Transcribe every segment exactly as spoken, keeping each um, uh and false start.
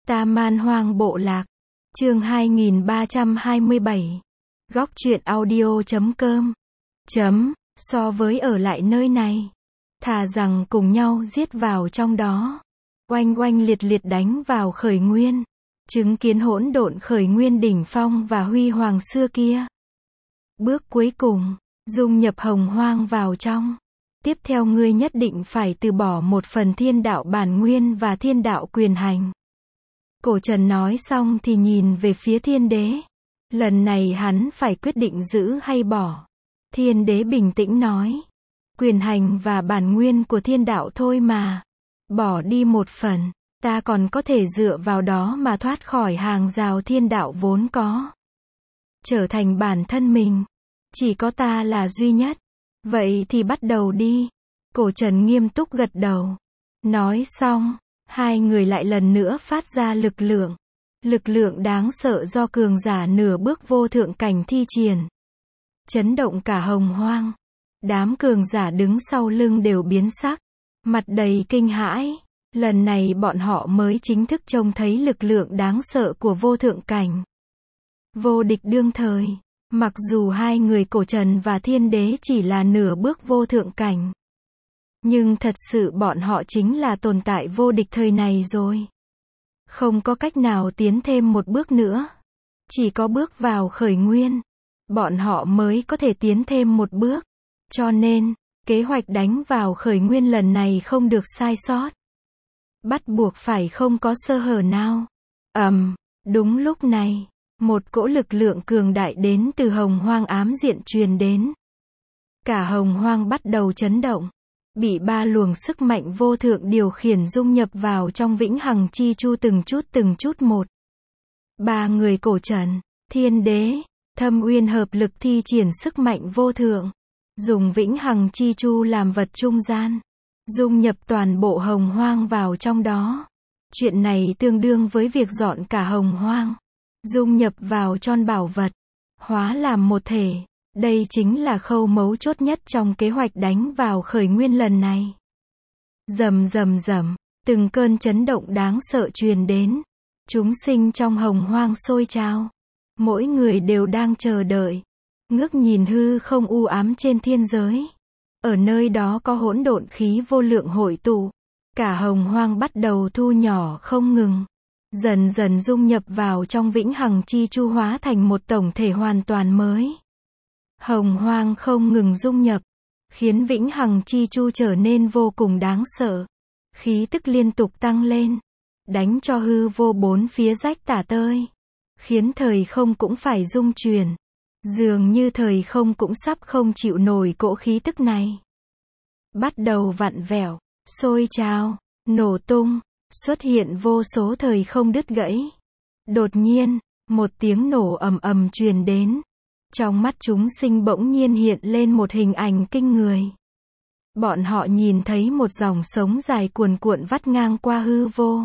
Ta Man Hoang Bộ Lạc. Chương hai nghìn ba trăm hai mươi bảy. Góc truyện audio chấm com. Chấm, so với ở lại nơi này, thà rằng cùng nhau giết vào trong đó. Oanh oanh liệt liệt đánh vào khởi nguyên. Chứng kiến hỗn độn khởi nguyên đỉnh phong và huy hoàng xưa kia. Bước cuối cùng, dung nhập hồng hoang vào trong. Tiếp theo ngươi nhất định phải từ bỏ một phần thiên đạo bản nguyên và thiên đạo quyền hành. Cổ Trần nói xong thì nhìn về phía thiên đế. Lần này hắn phải quyết định giữ hay bỏ. Thiên đế bình tĩnh nói. Quyền hành và bản nguyên của thiên đạo thôi mà. Bỏ đi một phần, ta còn có thể dựa vào đó mà thoát khỏi hàng rào thiên đạo vốn có. Trở thành bản thân mình. Chỉ có ta là duy nhất. Vậy thì bắt đầu đi. Cổ Trần nghiêm túc gật đầu. Nói xong, hai người lại lần nữa phát ra lực lượng. Lực lượng đáng sợ do cường giả nửa bước vô thượng cảnh thi triển. Chấn động cả hồng hoang. Đám cường giả đứng sau lưng đều biến sắc. Mặt đầy kinh hãi. Lần này bọn họ mới chính thức trông thấy lực lượng đáng sợ của vô thượng cảnh. Vô địch đương thời. Mặc dù hai người Cổ Trần và thiên đế chỉ là nửa bước vô thượng cảnh. Nhưng thật sự bọn họ chính là tồn tại vô địch thời này rồi. Không có cách nào tiến thêm một bước nữa. Chỉ có bước vào khởi nguyên. Bọn họ mới có thể tiến thêm một bước. Cho nên, kế hoạch đánh vào khởi nguyên lần này không được sai sót. Bắt buộc phải không có sơ hở nào. Ầm, um, đúng lúc này. Một cỗ lực lượng cường đại đến từ hồng hoang ám diện truyền đến. Cả hồng hoang bắt đầu chấn động. Bị ba luồng sức mạnh vô thượng điều khiển dung nhập vào trong vĩnh hằng chi chu từng chút từng chút một. Ba người Cổ Trần, thiên đế, Thâm Uyên hợp lực thi triển sức mạnh vô thượng. Dùng vĩnh hằng chi chu làm vật trung gian. Dung nhập toàn bộ hồng hoang vào trong đó. Chuyện này tương đương với việc dọn cả hồng hoang. Dung nhập vào tròn bảo vật. Hóa làm một thể. Đây chính là khâu mấu chốt nhất trong kế hoạch đánh vào khởi nguyên lần này. Rầm rầm rầm, từng cơn chấn động đáng sợ truyền đến. Chúng sinh trong hồng hoang sôi trào. Mỗi người đều đang chờ đợi. Ngước nhìn hư không u ám trên thiên giới. Ở nơi đó có hỗn độn khí vô lượng hội tụ. Cả hồng hoang bắt đầu thu nhỏ không ngừng. Dần dần dung nhập vào trong vĩnh hằng chi chu hóa thành một tổng thể hoàn toàn mới. Hồng hoang không ngừng dung nhập, khiến vĩnh hằng chi chu trở nên vô cùng đáng sợ. Khí tức liên tục tăng lên, đánh cho hư vô bốn phía rách tả tơi. Khiến thời không cũng phải rung chuyển. Dường như thời không cũng sắp không chịu nổi cỗ khí tức này. Bắt đầu vặn vẹo, sôi trào, nổ tung, xuất hiện vô số thời không đứt gãy. Đột nhiên, một tiếng nổ ầm ầm truyền đến. Trong mắt chúng sinh bỗng nhiên hiện lên một hình ảnh kinh người. Bọn họ nhìn thấy một dòng sống dài cuồn cuộn vắt ngang qua hư vô.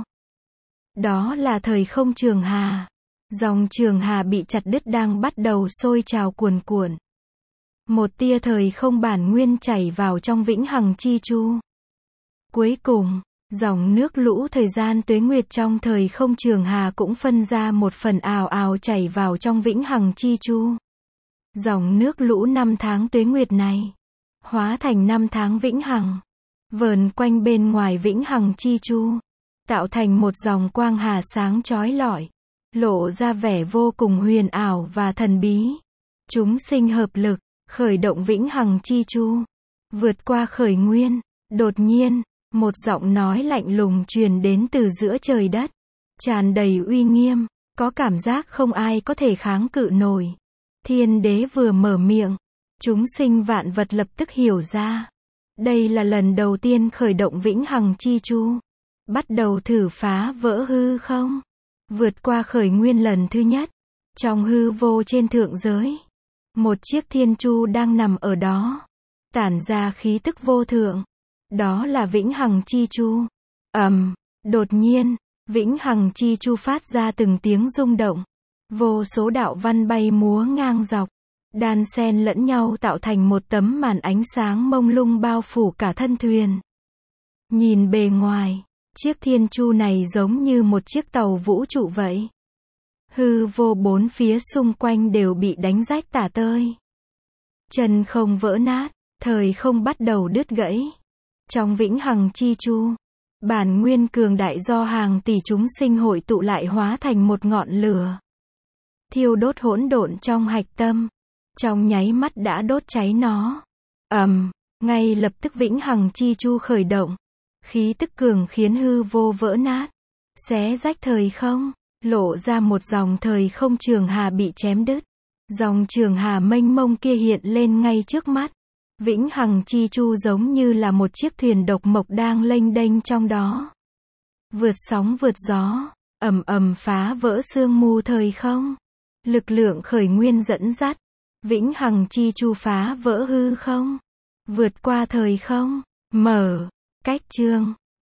Đó là thời không trường hà. Dòng trường hà bị chặt đứt đang bắt đầu sôi trào cuồn cuộn. Một tia thời không bản nguyên chảy vào trong vĩnh hằng chi chu. Cuối cùng, dòng nước lũ thời gian tuế nguyệt trong thời không trường hà cũng phân ra một phần ào ào chảy vào trong vĩnh hằng chi chu. Dòng nước lũ năm tháng tuế nguyệt này, hóa thành năm tháng vĩnh hằng, vờn quanh bên ngoài vĩnh hằng chi chu, tạo thành một dòng quang hà sáng chói lọi, lộ ra vẻ vô cùng huyền ảo và thần bí. Chúng sinh hợp lực, khởi động vĩnh hằng chi chu, vượt qua khởi nguyên. Đột nhiên, một giọng nói lạnh lùng truyền đến từ giữa trời đất, tràn đầy uy nghiêm, có cảm giác không ai có thể kháng cự nổi. Thiên đế vừa mở miệng, chúng sinh vạn vật lập tức hiểu ra. Đây là lần đầu tiên khởi động vĩnh hằng chi chu. Bắt đầu thử phá vỡ hư không. Vượt qua khởi nguyên lần thứ nhất. Trong hư vô trên thượng giới. Một chiếc thiên chu đang nằm ở đó. Tản ra khí tức vô thượng. Đó là vĩnh hằng chi chu. Ầm, đột nhiên, vĩnh hằng chi chu phát ra từng tiếng rung động. Vô số đạo văn bay múa ngang dọc, đan xen lẫn nhau tạo thành một tấm màn ánh sáng mông lung bao phủ cả thân thuyền. Nhìn bề ngoài, Chiếc thiên chu này giống như một chiếc tàu vũ trụ vậy. Hư vô bốn phía xung quanh đều bị đánh rách tả tơi. Chân không vỡ nát, thời không bắt đầu đứt gãy. Trong vĩnh hằng chi chu, bản nguyên cường đại do hàng tỷ chúng sinh hội tụ lại hóa thành một ngọn lửa. Thiêu đốt hỗn độn trong hạch tâm. Trong nháy mắt đã đốt cháy nó. ầm, ngay lập tức vĩnh hằng chi chu khởi động. Khí tức cường khiến hư vô vỡ nát. Xé rách thời không, lộ ra một dòng thời không trường hà bị chém đứt. Dòng trường hà mênh mông kia hiện lên ngay trước mắt. Vĩnh hằng chi chu giống như là một chiếc thuyền độc mộc đang lênh đênh trong đó. Vượt sóng vượt gió, ầm ầm phá vỡ sương mù thời không. Lực lượng khởi nguyên dẫn dắt. Vĩnh hằng chi chu phá vỡ hư không. Vượt qua thời không. Mở. Cách chương.